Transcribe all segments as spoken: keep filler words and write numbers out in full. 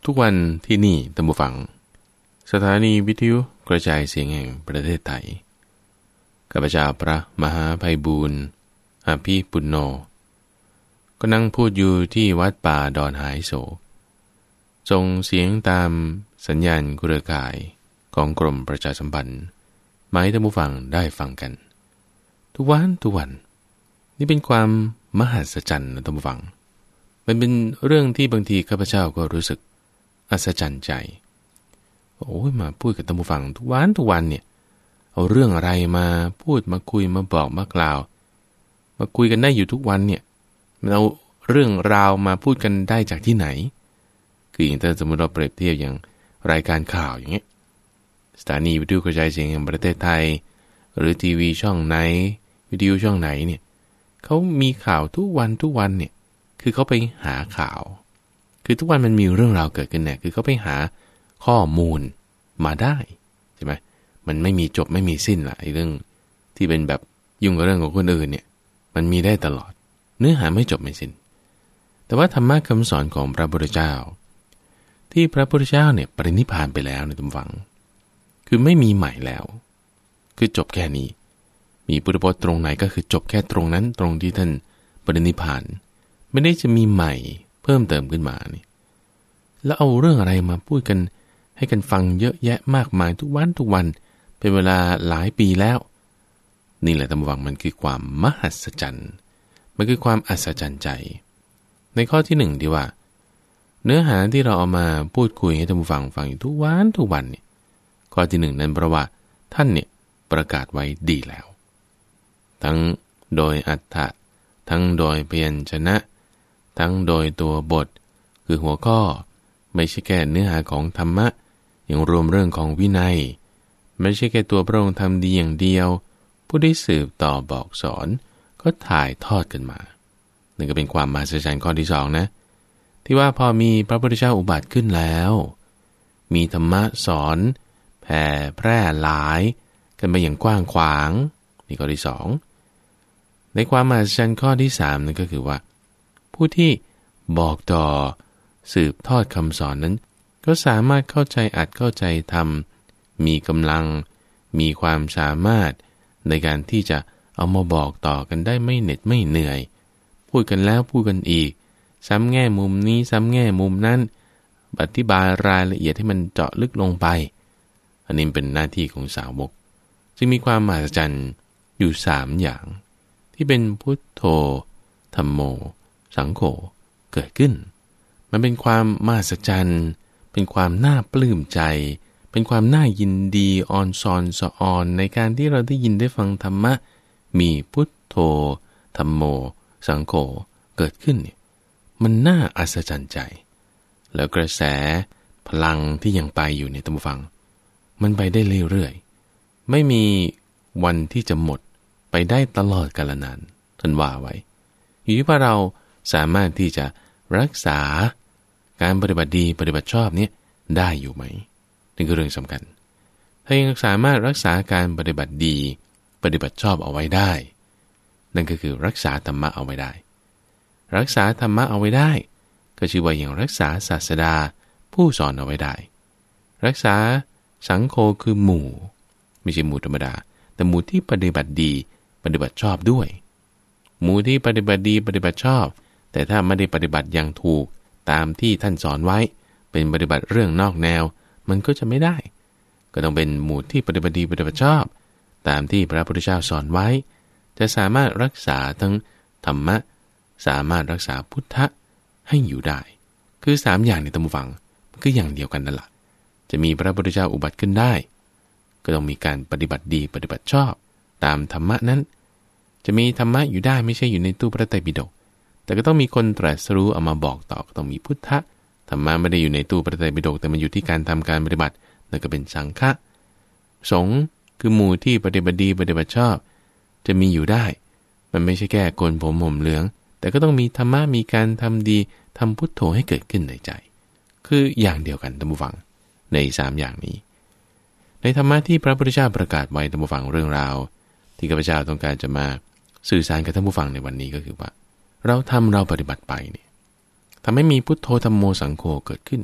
ทุกวันที่นี่ท่านผู้ฟังสถานีวิทยุกระจายเสียงแห่งประเทศไทยข้าพเจ้าพระมหาไพบูลย์อาภีปุณโญก็นั่งพูดอยู่ที่วัดป่าดอนหายโศกส่งเสียงตามสัญญาณเครือข่ายของกรมประชาสัมพันธ์มาให้ท่านผู้ฟังได้ฟังกันทุกวันทุกวันนี่เป็นความมหัศจรรย์นะท่านผู้ฟังมันเป็นเรื่องที่บางทีข้าพเจ้าก็รู้สึกอัศจรรย์ใจโอ้ยมาพูดกับท่านผู้ฟังทุกวันทุกวันเนี่ยเอาเรื่องอะไรมาพูดมาคุยมาบอกมากล่าวมาคุยกันได้อยู่ทุกวันเนี่ยมันเอาเรื่องราวมาพูดกันได้จากที่ไหนคืออย่างถ้าสมมติเราเปรียบเทียบอย่างรายการข่าวอย่างเงี้ยสถานีวิทยุกระจายเสียงแห่งประเทศไทยหรือทีวีช่องไหนวิทยุช่องไหนเนี่ยเขามีข่าวทุกวันทุกวันเนี่ยคือเขาไปหาข่าวคือทุกวันมันมีเรื่องราวเกิดขึ้นเนี่ยคือเขาไปหาข้อมูลมาได้ใช่ไหมมันไม่มีจบไม่มีสิ้นละไอ้เรื่องที่เป็นแบบยุ่งกับเรื่องของคนอื่นเนี่ยมันมีได้ตลอดเนื้อหาไม่จบไม่สิ้นแต่ว่าธรรมะคำสอนของพระพุทธเจ้าที่พระพุทธเจ้าเนี่ยปรินิพพานไปแล้วในทุกฝังคือไม่มีใหม่แล้วคือจบแค่นี้มีพุทธพจน์ตรงไหนก็คือจบแค่ตรงนั้นตรงที่ท่านปรินิพพานไม่ได้จะมีใหม่เพิ่มเติมขึ้นมานี่แล้วเอาเรื่องอะไรมาพูดกันให้กันฟังเยอะแยะมากมายทุกวันทุกวันเป็นเวลาหลายปีแล้วนี่แหละท่านผู้ฟังมันคือความมหัศจรรย์มันคือความอัศจรรย์ใจในข้อที่หนึ่งที่ว่าเนื้อหาที่เราเอามาพูดคุยให้ท่านผู้ฟังฟังอยู่ทุกวันทุกวันเนี่ยข้อที่หนึ่งนั้นเพราะว่าท่านเนี่ยประกาศไว้ดีแล้วทั้งโดยอรรถะทั้งโดยพยัญชนะทั้งโดยตัวบทคือหัวข้อไม่ใช่แค่เนื้อหาของธรรมะยังรวมเรื่องของวินัยไม่ใช่แค่ตัวพระองค์ทำดีอย่างเดียวผู้ได้สืบต่อบอกสอนก็ถ่ายทอดกันมานั่นก็เป็นความมหัศจรรย์ข้อที่สองนะที่ว่าพอมีพระพุทธเจ้าอุบัติขึ้นแล้วมีธรรมะสอนแผ่แพร่หลายกันไปอย่างกว้างขวางนี่ข้อที่สองในความมหัศจรรย์ข้อที่สามนั่นก็คือว่าผู้ที่บอกต่อสืบทอดคำสอนนั้นก็สามารถเข้าใจอัดเข้าใจทำมีกำลังมีความสามารถในการที่จะเอามาบอกต่อกันได้ไม่เหน็ดไม่เหนื่อยพูดกันแล้วพูดกันอีกซ้ำแง่มุมนี้ซ้ำแง่มุมนั้นอธิบายรายละเอียดให้มันเจาะลึกลงไปอันนี้เป็นหน้าที่ของสาวกจึงมีความมหัศจรรย์อยู่สามอย่างที่เป็นพุทโธธัมโมสังโฆเกิดขึ้นมันเป็นความมหัศจรรย์เป็นความน่าปลื้มใจเป็นความน่ายินดีออนซอนสะออนในการที่เราได้ยินได้ฟังธรรมะมีพุทโธธัมโมสังโฆเกิดขึ้นเนี่ยมันน่าอัศจรรย์ใจแล้วกระแสพลังที่ยังไปอยู่ในท่านผู้ฟังมันไปได้เรื่อยๆไม่มีวันที่จะหมดไปได้ตลอดกาลนานท่านว่าไว้อยู่ที่ว่าเราสามารถที่จะรักษาการปฏิบัติดีปฏิบัติชอบเนี่ยได้อยู่ไหมนี่คือเรื่องสำคัญถ้ายังสามารถรักษาการปฏิบัติดีปฏิบัติชอบเอาไว้ได้นั่นก็คือรักษาธรรมะเอาไว้ได้รักษาธรรมะเอาไว้ได้ก็ชื่อว่าอย่างรักษาศาสดาผู้สอนเอาไว้ได้รักษาสังโฆคือหมู่ไม่ใช่หมู่ธรรมดาแต่หมู่ที่ปฏิบัติดีปฏิบัติชอบด้วยหมู่ที่ปฏิบัติดีปฏิบัติชอบแต่ถ้าไม่ได้ปฏิบัติอย่างถูกตามที่ท่านสอนไว้เป็นปฏิบัติเรื่องนอกแนวมันก็จะไม่ได้ก็ต้องเป็นหมู่ที่ปฏิบัติดีปฏิบัติชอบตามที่พระพุทธเจ้าสอนไว้จะสามารถรักษาทั้งธรรมะสามารถรักษาพุทธะให้อยู่ได้คือสามอย่างในธรรมฟังมันก็อย่างเดียวกันนั่นแหละจะมีพระพุทธเจ้าอุบัติขึ้นได้ก็ต้องมีการปฏิบัติดีปฏิบัติชอบตามธรรมะนั้นจะมีธรรมะอยู่ได้ไม่ใช่อยู่ในตู้พระไตรปิฎกแต่ก็ต้องมีคนตรัสรู้เอามาบอกต่อก็ต้องมีพุทธะธรรมะไม่ได้อยู่ในตู้พระไตรปิฎกแต่มันอยู่ที่การทำการปฏิบัตินั่นก็เป็นสังฆะสงฆ์คือหมู่ที่ปฏิบัติดีปฏิบัติชอบจะมีอยู่ได้มันไม่ใช่แค่โกนผมห่มเหลืองแต่ก็ต้องมีธรรมะมีการทำดีทำพุทโธให้เกิดขึ้นในใจคืออย่างเดียวกันท่านผู้ฟังในสามอย่างนี้ในธรรมะที่พระพุทธเจ้าประกาศไว้ท่านผู้ฟังเรื่องราวที่ข้าพเจ้าต้องการจะมาสื่อสารกับท่านผู้ฟังในวันนี้ก็คือว่าเราทำเราปฏิบัติไปเนี่ยทำให้มีพุทโธธัมโมสังโฆเกิดขึ้นเนี่ย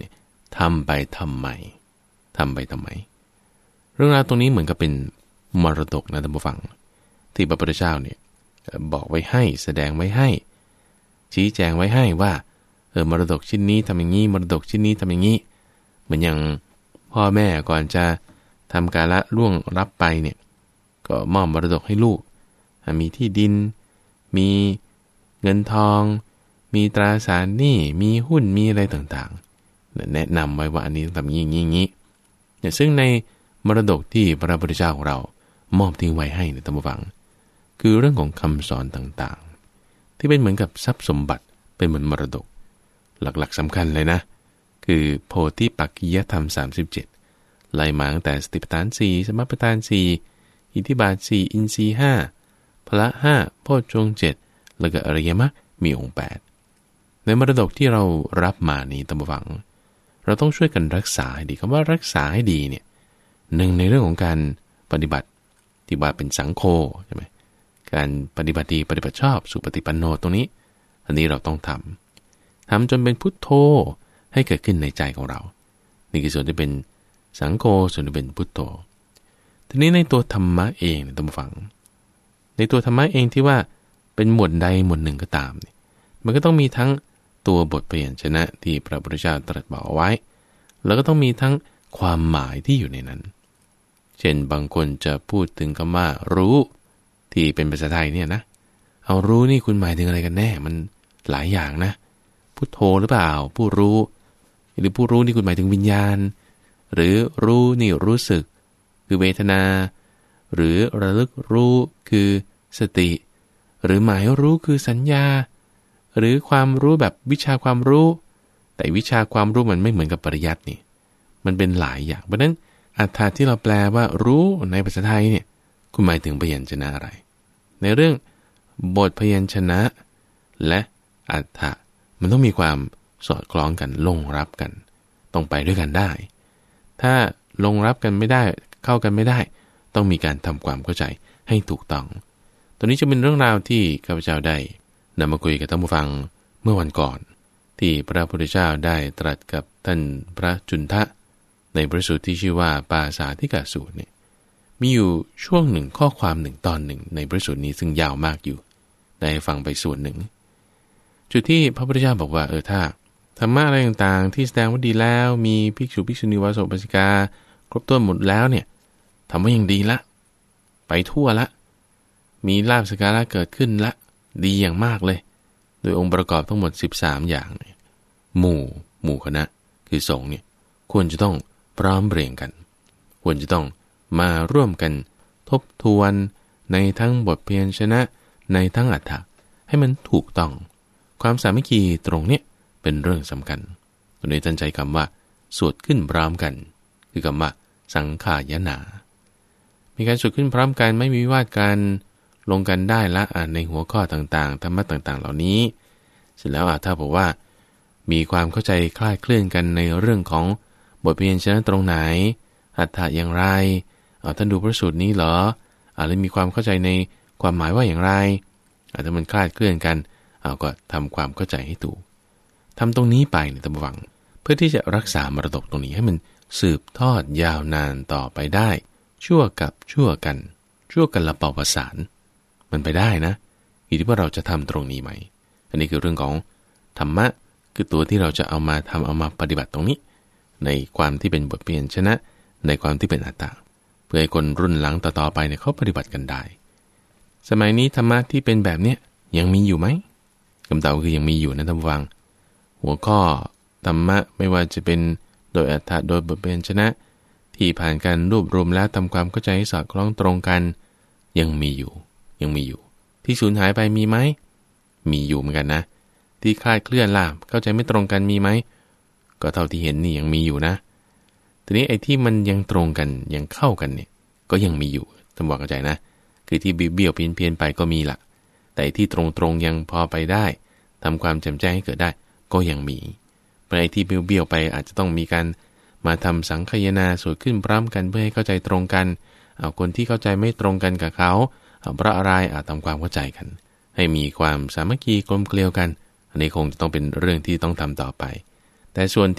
ทำไปทำไมทำไปทำไมเรื่องราวตรงนี้เหมือนกับเป็นมรดกนะท่านผู้ฟังที่พระพุทธเจ้าเนี่ยบอกไว้ให้แสดงไว้ให้ชี้แจงไว้ให้ว่าเออมรดกชิ้นนี้ทำอย่างนี้มรดกชิ้นนี้ทำอย่างนี้เหมือนอย่างพ่อแม่ก่อนจะทำกาละล่วงรับไปเนี่ยก็มอบมรดกให้ลูกมีที่ดินมีเงินทองมีตราสารหนี้มีหุ้นมีอะไรต่างๆแนะนำไว้ว่าอันนี้ต้องทำอย่างนี้อย่างนี้เนี่ยซึ่งในมรดกที่พระพุทธเจ้าของเรามอบทิ้งไว้ให้ในธรรมฟังคือเรื่องของคำสอนต่างๆที่เป็นเหมือนกับทรัพย์สมบัติเป็นเหมือนมรดกหลักๆสำคัญเลยนะคือโพธิปักขิยธรรมสามสิบเจ็ดไล่มาตั้งแต่สติปัฏฐานสี่สมปัฏฐานสี่อิทธิบาทสี่อินทรีย์ห้าพละห้าโพชฌงค์เจ็ดแล้วก็อริยมรรคมีองค์แปดในมรดกที่เรารับมานี้ตามฟังเราต้องช่วยกันรักษาให้ดีคำว่ารักษาให้ดีเนี่ยหนึ่งในเรื่องของการปฏิบัติที่ว่าเป็นสังโฆใช่ไหมการปฏิบัติดีปฏิบัติชอบสุปฏิปันโนตรงนี้อันนี้เราต้องทำทำจนเป็นพุทโธให้เกิดขึ้นในใจของเรานี่คือส่วนที่เป็นสังโฆส่วนที่เป็นพุทโธทีนี้ในตัวธรรมะเองตามฟังในตัวธรรมะเองที่ว่าเป็นหมวดใดหมวดหนึ่งก็ตามมันก็ต้องมีทั้งตัวบทพยัญชนะที่พระพุทธเจ้าตรัสบอกเอาไว้แล้วก็ต้องมีทั้งความหมายที่อยู่ในนั้นเช่นบางคนจะพูดถึงคำว่ารู้ที่เป็นภาษาไทยเนี่ยนะเอารู้นี่คุณหมายถึงอะไรกันแน่มันหลายอย่างนะพุทโธหรือเปล่าผู้รู้หรือผู้รู้นี่คุณหมายถึงวิญญาณหรือรู้นี่รู้สึกคือเวทนาหรือระลึกรู้คือสติหรือหมายรู้คือสัญญาหรือความรู้แบบวิชาความรู้แต่วิชาความรู้มันไม่เหมือนกับปริยัตินี่มันเป็นหลายอย่างเพราะนั้นอรรถะที่เราแปลว่ารู้ในภาษาไทยเนี่ยคุณหมายถึงพยัญชนะอะไรในเรื่องบทพยัญชนะและอรรถะมันต้องมีความสอดคล้องกันลงรับกันต้องไปด้วยกันได้ถ้าลงรับกันไม่ได้เข้ากันไม่ได้ต้องมีการทำความเข้าใจให้ถูกต้องตอนนี้จะเป็นเรื่องราวที่ข้าพเจ้าได้นำมาคุยกับท่านผู้ฟังเมื่อวันก่อนที่พระพุทธเจ้าได้ตรัสกับท่านพระจุนทะในพระสูตรที่ชื่อว่าปาสาธิกสูตรเนี่ยมีอยู่ช่วงหนึ่งข้อความหนึ่งตอนหนึ่งในพระสูตรนี้ซึ่งยาวมากอยู่ได้ฟังไปส่วนหนึ่งจุดที่พระพุทธเจ้าบอกว่าเออถ้าธรรมะอะไรต่างๆที่แสดงว่าดีแล้วมีภิกษุภิกษุณีวาสกปัสสิกาครบถ้วนหมดแล้วเนี่ยทำว่ายังดีละไปทั่วละมีลาภสักการะเกิดขึ้นละดีอย่างมากเลยโดยองค์ประกอบทั้งหมดสิบสามอย่างเนี่ยหมู่หมู่คณะคือสงฆ์เนี่ยควรจะต้องพร้อมเพรียงกันควรจะต้องมาร่วมกันทบทวนในทั้งบทเพียรชนะในทั้งอรรถะให้มันถูกต้องความสามัคคีตรงเนี้ยเป็นเรื่องสำคัญตรงนี้ท่านใจคำว่าสวดขึ้นพร้อมกันคือคำว่าสังขายนามีการสวดขึ้นพร้อมกันไม่มีวิวาทกันลงกันได้ละอ่านในหัวข้อต่างๆธรรมะต่างๆเหล่านี้เสร็จแล้วอ่ะถ้าบอกว่ามีความเข้าใจคลาดเคลื่อนกันในเรื่องของบทพยัญชนะตรงไหนอรรถะอย่างไรเอาท่านดูพระสูตรนี้เหรออ่าแล้วมีความเข้าใจในความหมายว่าอย่างไรอาจจะมันคลาดเคลื่อนกันเอาก็ทำความเข้าใจให้ถูกทำตรงนี้ไปในตำวังเพื่อที่จะรักษามรดกตรงนี้ให้มันสืบทอดยาวนานต่อไปได้ชั่วกับชั่วกันชั่วกันละเป่าประสานมันไปได้นะอยู่ที่ว่าเราจะทำตรงนี้ไหมอันนี้คือเรื่องของธรรมะคือตัวที่เราจะเอามาทำเอามาปฏิบัติตรงนี้ในความที่เป็นบทเปลี่ยนชนะในความที่เป็นอัตตาเพื่อให้คนรุ่นหลังต่อๆไปเนี่ยเขาปฏิบัติกันได้สมัยนี้ธรรมะที่เป็นแบบเนี้ยยังมีอยู่ไหมคำตอบคือยังมีอยู่นะท่านผู้ฟังหัวข้อธรรมะไม่ว่าจะเป็นโดยอัตถะโดยบทเปลี่ยนชนะที่ผ่านการรวบรวมแล้วทำความเข้าใจให้สอดคล้องตรงกันยังมีอยู่ยังมีอยู่ที่สูญหายไปมีไหมมีอยู่เหมือนกันนะที่คลาดเคลื่อนล่ะเข้าใจไม่ตรงกันมีไหมก็เท่าที่เห็นนี่ยังมีอยู่นะทีนี้ไอ้ที่มันยังตรงกันยังเข้ากันเนี่ยก็ยังมีอยู่ท่านบอกเข้าใจนะคือที่เบี้ยวเพี้ยนๆไปก็มีละแต่ที่ตรงๆยังพอไปได้ทำความแจ่มแจ้งให้เกิดได้ก็ยังมีไอ้ที่เบี้ยวๆไปอาจจะต้องมีการมาทำสังคายนาสวดขึ้นพร้อมกันเพื่อให้เข้าใจตรงกันเอาคนที่เข้าใจไม่ตรงกันกับเขาเอาเพราะอะไรอาจทำความเข้าใจกันให้มีความสามัคคีกลมเกลียวกันอันนี้คงจะต้องเป็นเรื่องที่ต้องทำต่อไปแต่ส่วนที่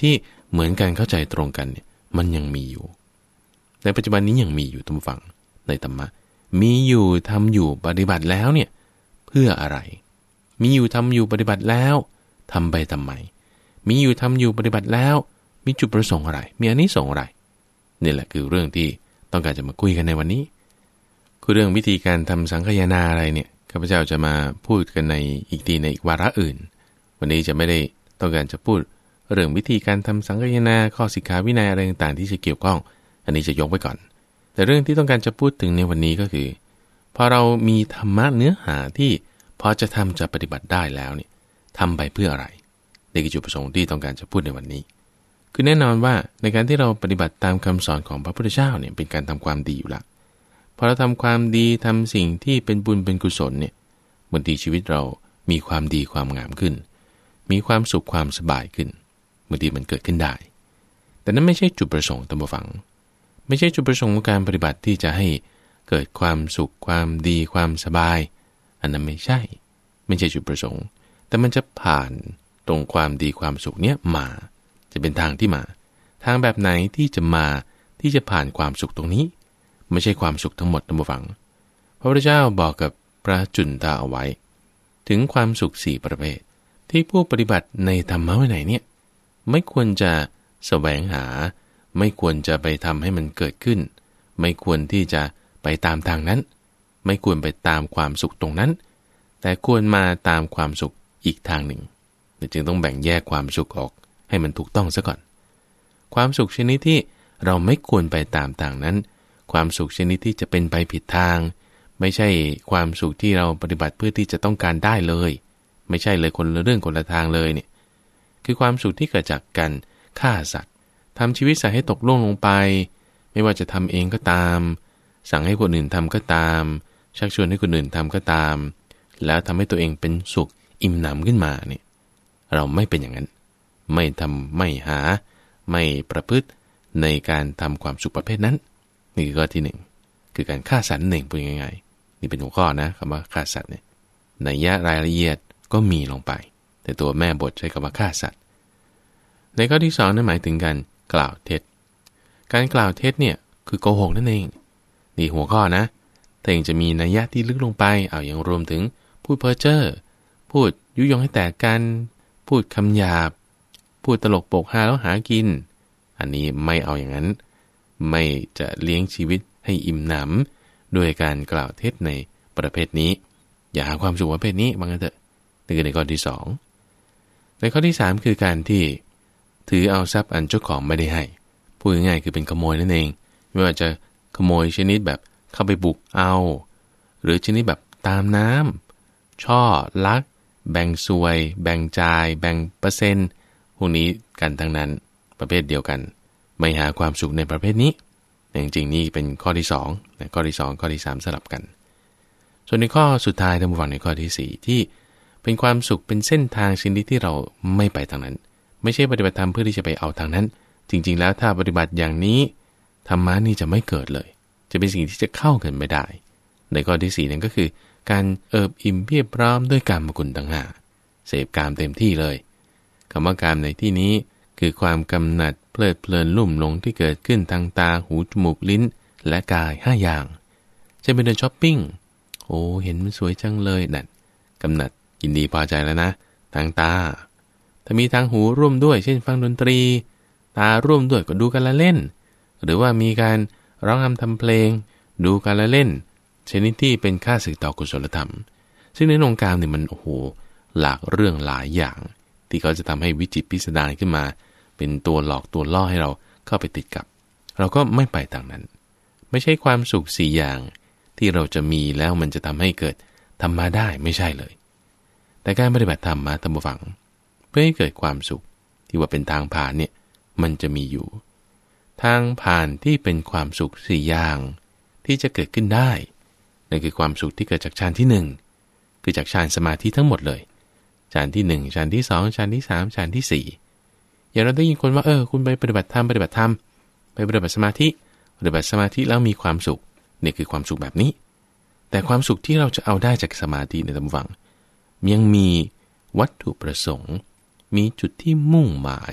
เหมือนกันเข้าใจตรงกันเนี่ยมันยังมีอยู่ในปัจจุบันนี้ยังมีอยู่ทุกฝั่งในธรรมะมีอยู่ทำอยู่ปฏิบัติแล้วเนี่ยเพื่ออะไรมีอยู่ทำอยู่ปฏิบัติแล้วทำไปทำไมมีอยู่ทำอยู่ปฏิบัติแล้วมีจุดประสงค์อะไรมีอานิสงส์อะไรนี่แหละคือเรื่องที่ต้องการจะมาคุยกันในวันนี้คือเรื่องวิธีการทำสังคายนาอะไรเนี่ยข้าพเจ้าจะมาพูดกันในอีกทีในอีกวาระอื่นวันนี้จะไม่ได้ต้องการจะพูดเรื่องวิธีการทำสังคายนาข้อสิกขาวินัยอะไรต่างๆที่จะเกี่ยวข้องอันนี้จะยกไว้ก่อนแต่เรื่องที่ต้องการจะพูดถึงในวันนี้ก็คือพอเรามีธรรมะเนื้อหาที่พอจะทำจะปฏิบัติได้แล้วเนี่ยทำไปเพื่ออะไรนี่คือจุดประสงค์ที่ต้องการจะพูดในวันนี้คือแน่นอนว่าในการที่เราปฏิบัติตามคำสอนของพระพุทธเจ้าเนี่ยเป็นการทำความดีอยู่ละพอเราทำความดีทำสิ่งที่เป็นบุญเป็นกุศลเนี่ยบางทีชีวิตเรามีความดีความงามขึ้นมีความสุขความสบายขึ้นบางทีมันเกิดขึ้นได้แต่นั้นไม่ใช่จุดประสงค์ตามฟังไม่ใช่จุดประสงค์ของการปฏิบัติที่จะให้เกิดความสุขความดีความสบายอันนั้นไม่ใช่ไม่ใช่จุดประสงค์แต่มันจะผ่านตรงความดีความสุขเนี้ยมาจะเป็นทางที่มาทางแบบไหนที่จะมาที่จะผ่านความสุขตรงนี้ไม่ใช่ความสุขทั้งหมดตามฟังพระพุทธเจ้าบอกกับพระจุนทาเอาไว้ถึงความสุขสี่ประเภทที่ผู้ปฏิบัติในธรรมะวินัยเนี่ยไม่ควรจะแสวงหาไม่ควรจะไปทำให้มันเกิดขึ้นไม่ควรที่จะไปตามทางนั้นไม่ควรไปตามความสุขตรงนั้นแต่ควรมาตามความสุขอีกทางหนึ่งจึงต้องแบ่งแยกความสุขออกให้มันถูกต้องซะก่อนความสุขชนิดที่เราไม่ควรไปตามทางนั้นความสุขชนิดที่จะเป็นไปผิดทางไม่ใช่ความสุขที่เราปฏิบัติเพื่อที่จะต้องการได้เลยไม่ใช่เลยคนละเรื่องคนละทางเลยเนี่ยคือความสุขที่เกิดจากการฆ่าสัตว์ทำชีวิตสัตว์ให้ตกล่วงลงไปไม่ว่าจะทำเองก็ตามสั่งให้คนอื่นทำก็ตามชักชวนให้คนอื่นทำก็ตามแล้วทำให้ตัวเองเป็นสุขอิ่มหนำขึ้นมาเนี่ยเราไม่เป็นอย่างนั้นไม่ทำไม่หาไม่ประพฤติในการทำความสุขประเภทนั้นนี่คือข้อที่หนึ่งคือการฆ่าสัตว์นั่นเองพูดง่ายๆนี่เป็นหัวข้อนะคำว่าฆ่าสัตว์เนี่ยในยะรายละเอียดก็มีลงไปแต่ตัวแม่บทใช้คำว่าฆ่าสัตว์ในข้อที่สองนั่นหมายถึงการกล่าวเท็จการกล่าวเท็จเนี่ยคือโกหกนั่นเองนี่หัวข้อนะแต่ยังจะมีนัยยะที่ลึกลงไปเอาอย่างรวมถึงพูดเพ้อเจ้อพูดยุยงให้แตกกันพูดคำหยาบพูดตลกโปกฮาแล้วหากินอันนี้ไม่เอาอย่างนั้นไม่จะเลี้ยงชีวิตให้อิ่มหนำด้วยการกล่าวเท็จในประเภทนี้อย่าหาความสุขประเภทนี้บางทีเถอะนี่คือในข้อที่สองในข้อที่สามคือการที่ถือเอาทรัพย์อันเจ้าของไม่ได้ให้พูดง่ายๆคือเป็นขโมยนั่นเองไม่ว่าจะขโมยชนิดแบบเข้าไปบุกเอาหรือชนิดแบบตามน้ำช่อลักแบ่งซวยแบ่งจ่ายแบ่งเปอร์เซ็นต์พวกนี้กันทั้งนั้นประเภทเดียวกันไม่หาความสุขในประเภทนี้จริงๆนี่เป็นข้อที่สองนะข้อที่สองข้อที่สามสลับกันส่วนในข้อสุดท้ายท่านผู้ฟังในข้อที่สี่ที่เป็นความสุขเป็นเส้นทางชนิดที่เราไม่ไปทางนั้นไม่ใช่ปฏิบัติธรรมเพื่อที่จะไปเอาทางนั้นจริงๆแล้วถ้าปฏิบัติอย่างนี้ธรรมะนี่จะไม่เกิดเลยจะเป็นสิ่งที่จะเข้ากันไม่ได้ในข้อที่สี่นั่นก็คือการเอิบอิ่มเพียบพร้อมด้วยกามกุลต่างหากเสพกามเต็มที่เลยคำว่ากามในที่นี้คือความกำหนัดเพลิดเพลินลุ่มหลงที่เกิดขึ้นทางตาหูจมูกลิ้นและกายห้าอย่างเช่นไปเดินช้อปปิ้งโอ้เห็นมันสวยจังเลยนั่นกำหนัดยินดีพอใจแล้วนะทางตาถ้ามีทางหูร่วมด้วยเช่นฟังดนตรีตาร่วมด้วยก็ดูการละเล่นหรือว่ามีการร้องรำทำเพลงดูการละเล่นชนิดที่เป็นค่าศึกต่อกุศลธรรมซึ่งในองค์การเนี่ยมันโอ้โหหลากเรื่องหลายอย่างที่เขาจะทำให้วิจิตรพิสดารขึ้นมาเป็นตัวหลอกตัวล่อให้เราเข้าไปติดกับเราก็ไม่ไปทางนั้นไม่ใช่ความสุขสี่อย่างที่เราจะมีแล้วมันจะทำให้เกิดธรรมะได้ไม่ใช่เลยแต่การปฏิบัติธรรมมาธรรมฟังเพื่อให้เกิดความสุขที่ว่าเป็นทางผ่านเนี่ยมันจะมีอยู่ทางผ่านที่เป็นความสุขสี่อย่างที่จะเกิดขึ้นได้นั่นคือความสุขที่เกิดจากฌานที่หนึ่งคือจากฌานสมาธิทั้งหมดเลยฌานที่หนึ่งฌานที่สองฌานที่สามฌานที่สี่อย่างเราได้ยินคนว่าเออคุณไปปฏิบัติธรรมปฏิบัติธรรมไปปฏิบัติสมาธิปฏิบัติสมาธิแล้วมีความสุขนี่คือความสุขแบบนี้แต่ความสุขที่เราจะเอาได้จากสมาธิในธรรมฟังยังมีวัตถุประสงค์มีจุดที่มุ่งหมาย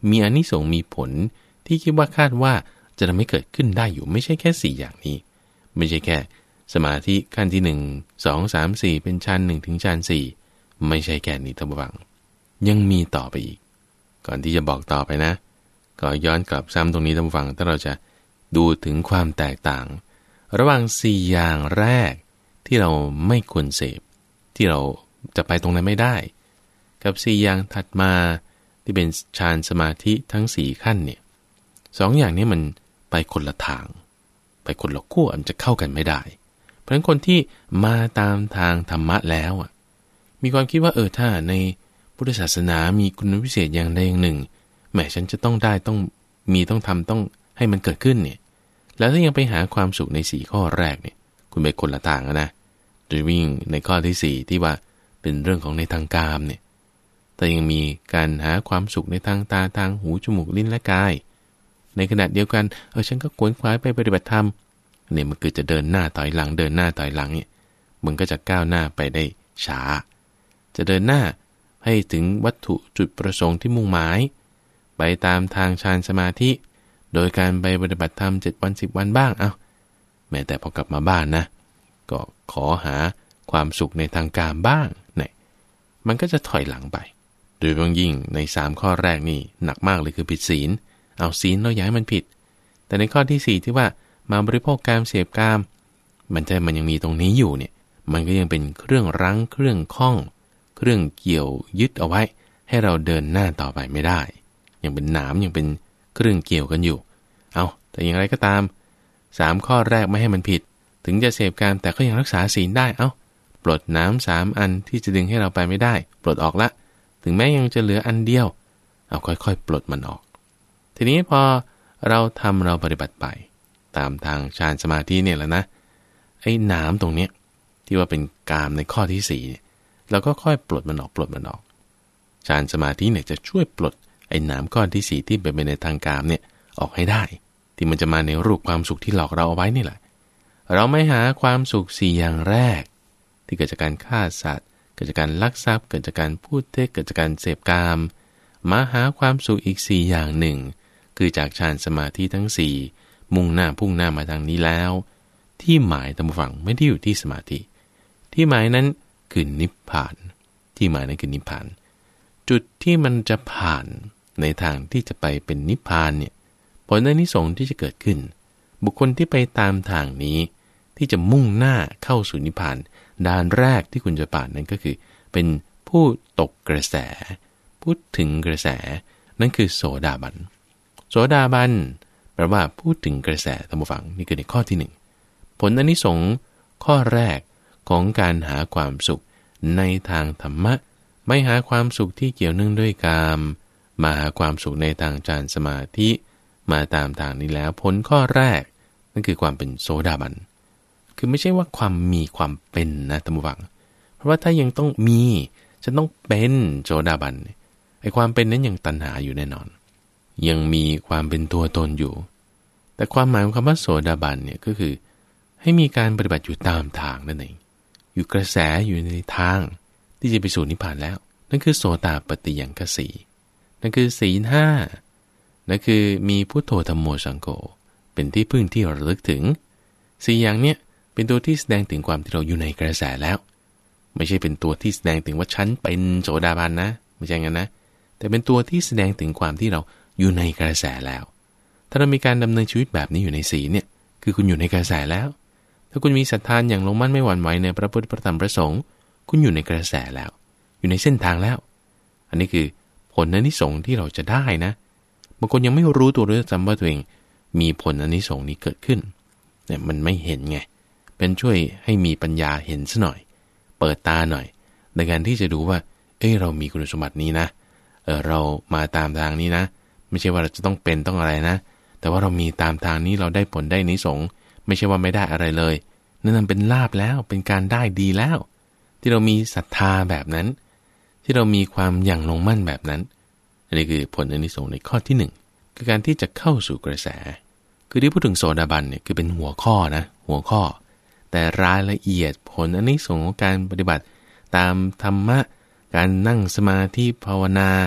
มีอานิสงส์มีผลที่คิดว่าคาดว่าจะทำให้เกิดขึ้นได้อยู่ไม่ใช่แค่สี่อย่างนี้ไม่ใช่แค่สมาธิขั้นที่หนึ่ง สอง สาม สี่เป็นชั้นหนึ่งถึงชั้นสี่ไม่ใช่แค่นี้ท่านผู้ฟังยังมีต่อไปอีกก่อนที่จะบอกต่อไปนะก็ย้อนกลับซ้ำตรงนี้ท่านผู้ฟังถ้าเราจะดูถึงความแตกต่างระหว่างสี่อย่างแรกที่เราไม่ควรเสพที่เราจะไปตรงนั้นไม่ได้กับสี่อย่างถัดมาที่เป็นฌานสมาธิทั้งสี่ขั้นเนี่ยสองอย่างนี้มันไปคนละทางไปคนละขั้วมันจะเข้ากันไม่ได้เพราะฉะนั้นคนที่มาตามทางธรรมะแล้วอ่ะมีความคิดว่าเออถ้าในพุทธศาสนามีคุณวิเศษอย่างใดอย่างหนึ่งแหมฉันจะต้องได้ต้องมีต้องทำต้องให้มันเกิดขึ้นเนี่ยแล้วถ้ายังไปหาความสุขในสี่ข้อแรกเนี่ยคุณไปคนละทางนะโดยวิ่งในข้อที่สี่ที่ว่าเป็นเรื่องของในทางกามเนี่ยแต่ยังมีการหาความสุขในทางตาทางหูจมูกลิ้นและกายในขณะเดียวกันเออฉันก็ขวนขวายไปปฏิบัติธรรมเนี่ยมันคือจะเดินหน้าถอยหลังเดินหน้าถอยหลังเนี่ยมันก็จะก้าวหน้าไปได้ช้าจะเดินหน้าให้ถึงวัตถุจุดประสงค์ที่มุ่งหมายไปตามทางฌานสมาธิโดยการไปปฏิบัติธรรมเจ็ดวันสิบวันบ้างเอาแม้แต่พอกลับมาบ้านนะก็ขอหาความสุขในทางกามบ้างเนี่ยมันก็จะถอยหลังไปโดยบางยิ่งในสามข้อแรกนี่หนักมากเลยคือผิดศีลเอาศีลเราย้ายมันผิดแต่ในข้อที่สี่ที่ว่ามาบริโภคกามเสพกามมันจะมันยังมีตรงนี้อยู่เนี่ยมันก็ยังเป็นเครื่องรั้งเครื่องข้องเครื่องเกี่ยวยึดเอาไว้ให้เราเดินหน้าต่อไปไม่ได้ยังเป็นหนามยังเป็นเครื่องเกี่ยวกันอยู่เอาแต่อย่างไรก็ตามสามข้อแรกไม่ให้มันผิดถึงจะเสพกามแต่ก็ยังรักษาศีลได้เอาปลดหนามสามอันที่จะดึงให้เราไปไม่ได้ปลดออกละถึงแม้ยังจะเหลืออันเดียวเอาค่อยๆปลดมันออกทีนี้พอเราทำเราปฏิบัติไปตามทางฌานสมาธิเนี่ยแหละนะไอ้หนามตรงเนี้ยที่ว่าเป็นกามในข้อที่สี่เนี่ยเราก็ค่อยปลดมันออกปลดมันออกฌานสมาธิเนี่ยจะช่วยปลดไอ้หนามก้อนที่สี่ที่เป็นไปในทางกามเนี่ยออกให้ได้ที่มันจะมาในรูปความสุขที่หลอกเราเอาไว้นี่แหละเราไม่หาความสุขสี่อย่างแรกที่เกิดจากการฆ่าสัตว์เกิดจากการลักทรัพย์เกิดจากการพูดเท็จเกิดจากการเสพกามมาหาความสุขอีกสี่อย่างหนึ่งคือจากฌานสมาธิทั้งสี่มุ่งหน้าพุ่งหน้ามาทางนี้แล้วที่หมายตามฝั่งไม่ได้อยู่ที่สมาธิที่หมายนั้นคือนิพพานที่หมายนั้นคือนิพพานจุดที่มันจะผ่านในทางที่จะไปเป็นนิพพานเนี่ยผลอานิสงส์ที่จะเกิดขึ้นบุคคลที่ไปตามทางนี้ที่จะมุ่งหน้าเข้าสู่นิพพานด่านแรกที่คุณจะผ่านนั้นก็คือเป็นผู้ตกกระแสพูดถึงกระแสนั่นคือโสดาบันโสดาบันแปลว่าพูดถึงกระแสธรรมฟังนี่คือในข้อที่หนึ่งผลอานิสงส์ข้อแรกของการหาความสุขในทางธรรมะไม่หาความสุขที่เกี่ยวเนื่องด้วยกามมาหาความสุขในทางฌานสมาธิมาตามทางนี้แล้วผลข้อแรกนั่นคือความเป็นโสดาบันคือไม่ใช่ว่าความมีความเป็นนะท่านผู้ฟังเพราะว่าถ้ายังต้องมีจะต้องเป็นโสดาบันไอ้ความเป็นนั้นยังตัณหาอยู่แน่นอนยังมีความเป็นตัวตนอยู่แต่ความหมายของคำว่าโสดาบันเนี่ยก็คือให้มีการปฏิบัติอยู่ตามทางนั่นเองอยู่กระแสอยู่ในทางที่จะไปสู่นิพพานแล้วนั่นคือโสตาปัตติยังคสีนั่นคือศีลห้านั่นคือมีพุทโธธัมโมสังโฆเป็นที่พึ่งที่ระลึกถึงสี่อย่างเนี้ยเป็นตัวที่แสดงถึงความที่เราอยู่ในกระแสแล้วไม่ใช่เป็นตัวที่แสดงถึงว่าฉันเป็นโสดาบันนะไม่ใช่งั้นนะแต่เป็นตัวที่แสดงถึงความที่เราอยู่ในกระแสแล้วถ้าเรามีการดำเนินชีวิตแบบนี้อยู่ในศีลเนี่ยคือคุณอยู่ในกระแสแล้วถ้าคุณมีศรัทธาอย่างลงมั่นไม่หวั่นไหวในพระพุทธพระธรรมพระสงฆ์คุณอยู่ในกระแสแล้วอยู่ในเส้นทางแล้วอันนี้คือผลอานิสงส์ที่เราจะได้นะบางคนยังไม่รู้ตัวด้วยซ้ำว่าตัวเองมีผลอานิสงส์นี้เกิดขึ้นแต่มันไม่เห็นไงเป็นช่วยให้มีปัญญาเห็นซะหน่อยเปิดตาหน่อยในการที่จะดูว่าเอ้ยเรามีคุณสมบัตินี้นะเออเรามาตามทางนี้นะไม่ใช่ว่าเราจะต้องเป็นต้องอะไรนะแต่ว่าเรามีตามทางนี้เราได้ผลได้อานิสงส์ไม่ใช่ว่าไม่ได้อะไรเลยนั่นเป็นลาภแล้วเป็นการได้ดีแล้วที่เรามีศรัทธาแบบนั้นที่เรามีความอย่างลงมั่นแบบนั้นอันนี้คือผลอานิสงส์ในข้อที่หนึ่งคือการที่จะเข้าสู่กระแสคือที่พูดถึงโสดาบันเนี่ยคือเป็นหัวข้อนะหัวข้อแต่รายละเอียดผลอานิสงส์ของการปฏิบัติตามธรรมะการนั่งสมาธิภาวนา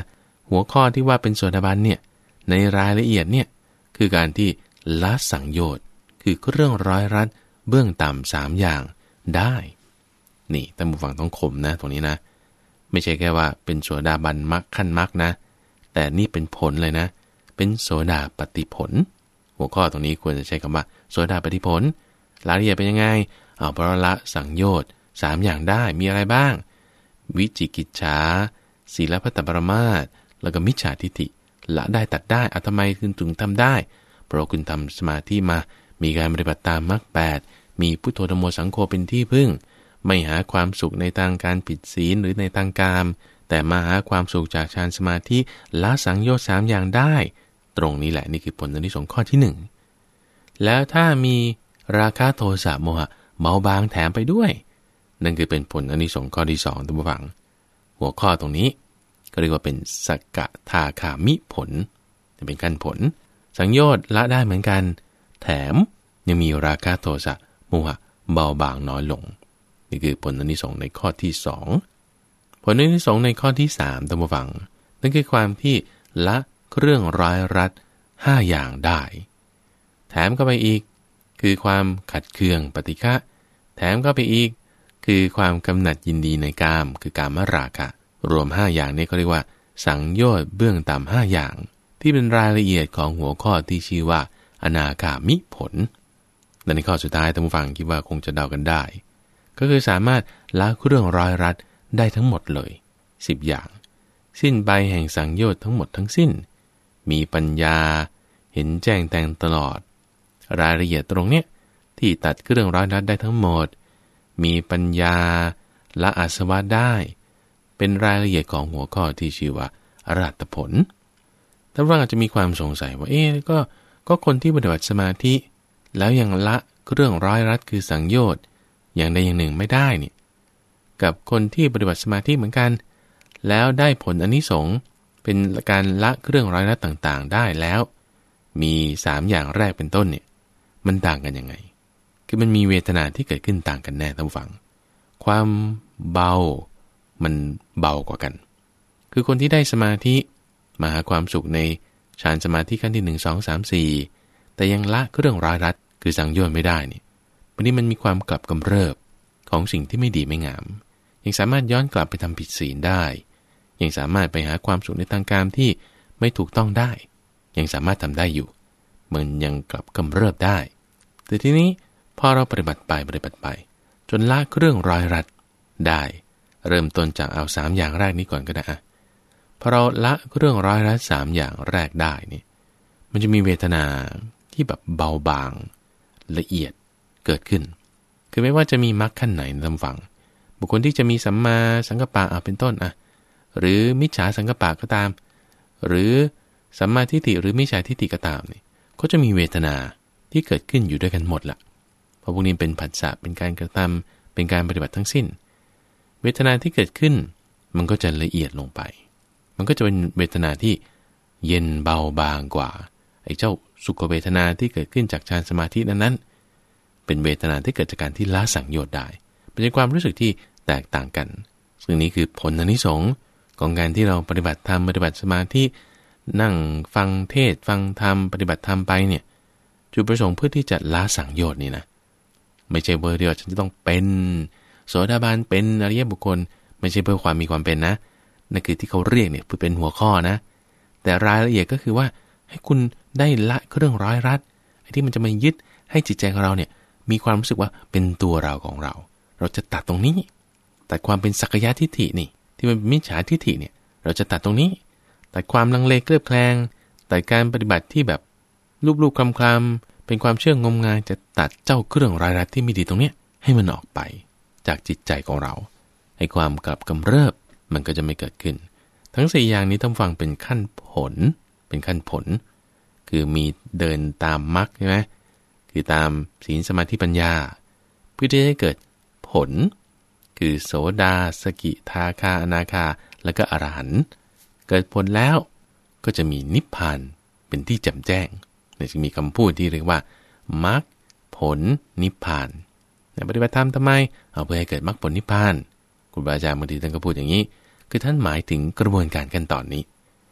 หัวข้อที่ว่าเป็นโสดาบันเนี่ยในรายละเอียดเนี่ยคือการที่ละสังโยชน์คือเรื่องร้อยรัดเบื้องต่ำสามอย่างได้นี่ท่านผู้ฟังต้องข่มนะตรงนี้นะไม่ใช่แค่ว่าเป็นโสดาบันมรรคขั้นมรรคนะแต่นี่เป็นผลเลยนะเป็นโสดาปฏิผลหัวข้อตรงนี้ควรจะใช้คำว่าโสดาปฏิผลรายละเอียดเป็นยังไงเอาเพราะละสังโยชน์สามอย่างได้มีอะไรบ้างวิจิกิจฉาศีลพัตตปรมาสแล้วก็มิจฉาทิฏฐิละได้ตัดได้เอาทำไมคุณถึงทำได้เพราะคุณทำสมาธิมามีการปฏิบัติตามมรรคแปดมีพุทโธธัมโมสังโฆเป็นที่พึ่งไม่หาความสุขในทางการผิดศีลหรือในทางกามแต่มาหาความสุขจากฌานสมาธิละสังโยชน์สามอย่างได้ตรงนี้แหละนี่คือผลอานิสงส์ข้อที่หนึ่งแล้วถ้ามีราคะโทสะโมหะเบาบางแถมไปด้วยนั่นคือเป็นผลอานิสงส์ข้อที่สองท่านผู้ฟังหัวข้อตรงนี้ก็เรียกว่าเป็นสกทาคามิผลจะเป็นขั้นผลสังโยชน์ละได้เหมือนกันแถมยังมีราคะโทสะโมหะเบาบางน้อยลงนี่คือผลอานิสงส์ในข้อที่สองผลอานิสงส์ในข้อที่สามท่านผู้ฟังนั่นคือความที่ละเครื่องร้อยรัดห้าอย่างได้แถมเข้าไปอีกคือความขัดเคืองปฏิฆะแถมเข้าไปอีกคือความกำหนัดยินดีในกามคือกามราคะรวมห้าอย่างนี้ก็เรียกว่าสังโยชน์เบื้องต่ำห้าอย่างที่เป็นรายละเอียดของหัวข้อที่ชื่อว่าอนาคามิผลและในข้อสุดท้ายท่านผู้ฟังคิดว่าคงจะเดากันได้ก็คือสามารถละเครื่องร้อยรัดได้ทั้งหมดเลยสิบอย่างสิ้นไปแห่งสังโยชน์ทั้งหมดทั้งสิ้นมีปัญญาเห็นแจ้งแทงตลอดรายละเอียดตรงเนี้ยที่ตัดเครื่องร้อยรัดได้ทั้งหมดมีปัญญาละอาสวะได้เป็นรายละเอียดของหัวข้อที่ชื่อว่าอรหัตผลท่านผู้ฟังอาจจะมีความสงสัยว่าเอ๊ะก็ก็คนที่ปฏิบัติสมาธิแล้วยังละเครื่องร้อยรัดคือสังโยชน์อย่างใดอย่างหนึ่งไม่ได้เนี่ยกับคนที่ปฏิบัติสมาธิเหมือนกันแล้วได้ผลอานิสงส์เป็นการละเครื่องร้อยรัดต่างๆได้แล้วมีสามอย่างแรกเป็นต้นเนี่ยมันต่างกันยังไงคือมันมีเวทนาที่เกิดขึ้นต่างกันแน่ท่านผู้ฟังความเบามันเบากว่ากันคือคนที่ได้สมาธิมาหาความสุขในฌานสมาธิขั้นที่หนึ่ง สอง สาม สี่แต่ยังละเครื่องร้อยรัดคือสังโยชน์ไม่ได้นี่วันนี้มันมีความกลับกำเริบของสิ่งที่ไม่ดีไม่งามยังสามารถย้อนกลับไปทำผิดศีลได้ยังสามารถไปหาความสุขในทางการที่ไม่ถูกต้องได้ยังสามารถทำได้อยู่มันยังกลับกำเริบได้แต่ทีนี้พอเราปฏิบัติไปปฏิบัติไปจนละเครื่องร้อยรัดได้เริ่มต้นจากเอาสามอย่างแรกนี้ก่อนก็ได้อะพอเราละเครื่องร้อยรัดสามอย่างแรกได้นี่มันจะมีเวทนาที่แบบเบาบางละเอียดเกิดขึ้นคือไม่ว่าจะมีมรรคขั้นไหนในลำฝังบุคคลที่จะมีสัมมาสังกัปปะเอาเป็นต้นอะหรือมิจฉาสังกัปปะก็ตามหรือสัมมาทิฏฐิหรือมิจฉาทิฏฐิก็ตามนี่ก็จะมีเวทนาที่เกิดขึ้นอยู่ด้วยกันหมดละเพราะพวกนี้เป็นผัสสะเป็นการกระทำเป็นการปฏิบัติทั้งสิ้นเวทนาที่เกิดขึ้นมันก็จะละเอียดลงไปมันก็จะเป็นเวทนาที่เย็นเบาบางกว่าไอ้เจ้าสุขเวทนาที่เกิดขึ้นจากฌานสมาธินั้นนั้นเป็นเวทนาที่เกิดจากการที่ละสังโยชน์ได้เป็นความรู้สึกที่แตกต่างกันซึ่งนี้คือผลอานิสงส์ของการที่เราปฏิบัติธรรมปฏิบัติสมาธินั่งฟังเทศฟังธรรมปฏิบัติธรรมไปเนี่ยจุดประสงค์เพื่อที่จะละสังโยชน์นี่นะไม่ใช่เบอร์เดียวฉันจะต้องเป็นโสดาบันเป็นอริยบุคคลไม่ใช่เพื่อความมีความเป็นนะนั่นคือที่เขาเรียกเนี่ยเพื่อเป็นหัวข้อนะแต่รายละเอียดก็คือว่าให้คุณได้ละเครื่องร้อยรัดไอ้ที่มันจะมายึดให้จิตใจของเราเนี่ยมีความรู้สึกว่าเป็นตัวเราของเราเราจะตัดตรงนี้ตัดความเป็นสักยะทิฏฐินี่ที่มันเป็นมิจฉาทิฏฐิเนี่ยเราจะตัดตรงนี้ตัดความลังเลเคลือบแคลงตัดการปฏิบัติที่แบบลูบๆคลำๆเป็นความเชื่องมงายจะตัดเจ้าเครื่องร้ายรัดที่ไม่ดีตรงเนี้ยให้มันออกไปจากจิตใจของเราให้ความกลับกำเริบมันก็จะไม่เกิดขึ้นทั้งสี่อย่างนี้ต้องฟังเป็นขั้นผลเป็นขั้นผลคือมีเดินตามมรรคใช่ไหมคือตามศีลสมาธิปัญญาเพื่อที่จะให้เกิดผลคือโสดาสกิทาคาอนาคาแล้วก็อรหันต์เกิดผลแล้วก็จะมีนิพพานเป็นที่แจ่มแจ้งเนี่ยจึงมีคำพูดที่เรียกว่ามรรคผลนิพพานปฏิบัติธรรมทำไมเอาเพื่อให้เกิดมรรคผลนิพพานครูบาอาจารย์บางทีท่านก็พูดอย่างนี้คือท่านหมายถึงกระบวนการขั้นตอนนี้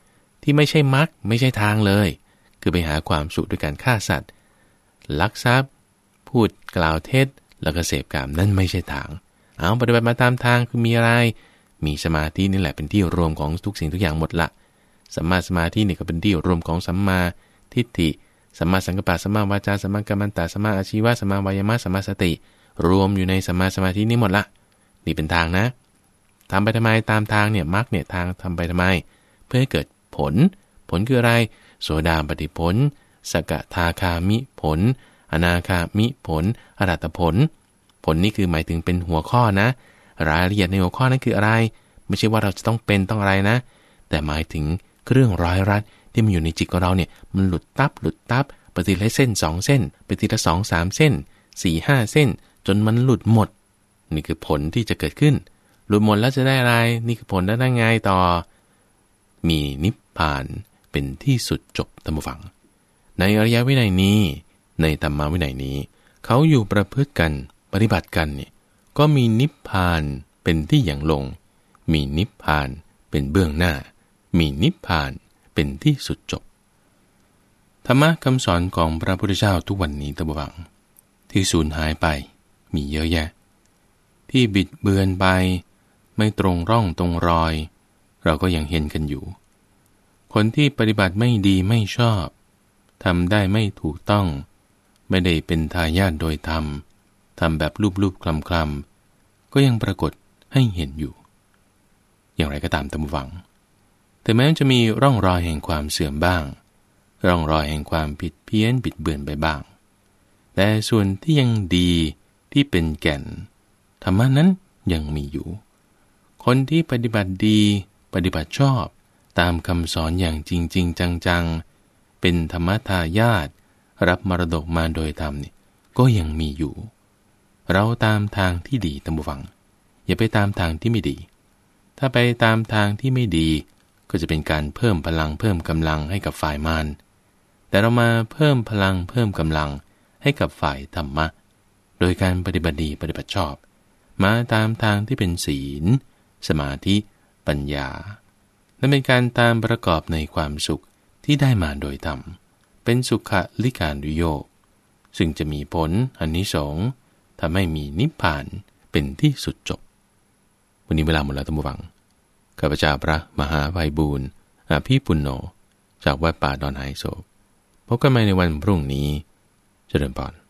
ที่ไม่ใช่มรรคไม่ใช่ทางเลยคือไปหาความสุขด้วยการฆ่าสัตว์ลักทรัพย์พูดกล่าวเท็จแล้วก็เสพกามนั่นไม่ใช่ทางเอาปฏิบัติมาตามทางคือมีอะไรมีสมาธินี่แหละเป็นที่รวมของทุกสิ่งทุกอย่างหมดละสัมมาสมาธินี่ก็เป็นที่รวมของสัมมาทิฏฐิสัมมาสังกัปปะสัมมาวาจาสัมมากัมมันตะสัมมาอาชีวะสัมมาวายามะสัมมาสติรวมอยู่ในสัมมาสมาธินี่หมดละนี่เป็นทางนะทำไปทำไมตามทางเนี่ยมรรคเนี่ยทางทำไปทำไมเพื่อให้เกิดผลผลคืออะไรโสดาปัตติผลสกทาคามิผลอนาคามิผลอรหัตผลผลนี่คือหมายถึงเป็นหัวข้อนะรายละเอียดในหัวข้อนั้นคืออะไรไม่ใช่ว่าเราจะต้องเป็นต้องอะไรนะแต่หมายถึงเครื่องร้อยรัดที่มันอยู่ในจิตของเราเนี่ยมันหลุดตับหลุดตับปฏิละเส้นสองเส้นปฏิละสองสามเส้นสี่ห้าเส้นจนมันหลุดหมดนี่คือผลที่จะเกิดขึ้นหลุดหมดแล้วจะได้อะไรนี่คือผลได้ไงต่อมีนิพพานเป็นที่สุดจบธรรมฟังในอริยวินัยนี้ในธรรมวินัยนี้เขาอยู่ประพฤติกันปฏิบัติกันเนี่ยก็มีนิพพานเป็นที่อย่างลงมีนิพพานเป็นเบื้องหน้ามีนิพพานเป็นที่สุดจบธรรมะคำสอนของพระพุทธเจ้าทุกวันนี้ตะบังที่สูญหายไปมีเยอะแยะที่บิดเบือนไปไม่ตรงร่องตรงรอยเราก็ยังเห็นกันอยู่คนที่ปฏิบัติไม่ดีไม่ชอบทำได้ไม่ถูกต้องไม่ได้เป็นทายาทโดยธรรมทำแบบรูปๆคลำๆก็ยังปรากฏให้เห็นอยู่อย่างไรก็ตามตามหวังแต่แม้จะมีร่องรอยแห่งความเสื่อมบ้างร่องรอยแห่งความผิดเพี้ยนบิดเบือนไปบ้างแต่ส่วนที่ยังดีที่เป็นแก่นธรรมะนั้นยังมีอยู่คนที่ปฏิบัติดีปฏิบัติชอบตามคำสอนอย่างจริงๆจังๆเป็นธรรมทายาทรับมรดกมาโดยธรรมนี่ก็ยังมีอยู่เราตามทางที่ดีตามฟังอย่าไปตามทางที่ไม่ดีถ้าไปตามทางที่ไม่ดีก็จะเป็นการเพิ่มพลังเพิ่มกำลังให้กับฝ่ายมารแต่เรามาเพิ่มพลังเพิ่มกำลังให้กับฝ่ายธรรมะโดยการปฏิบัติดีปฏิบัติชอบมาตามทางที่เป็นศีลสมาธิปัญญาและเป็นการตามประกอบในความสุขที่ได้มาโดยธรรมเป็นสุขลิการุโยคซึ่งจะมีผลอานิสงส์ทำให้มีนิพพานเป็นที่สุดจบวันนี้เวลาหมดแล้วท่านผู้ฟังข้าพเจ้าพระมหาไพบูลย์อภิปุณโญจากวัดป่าดอนไหโศกพบกันใหม่ในวันพรุ่งนี้เจริญพร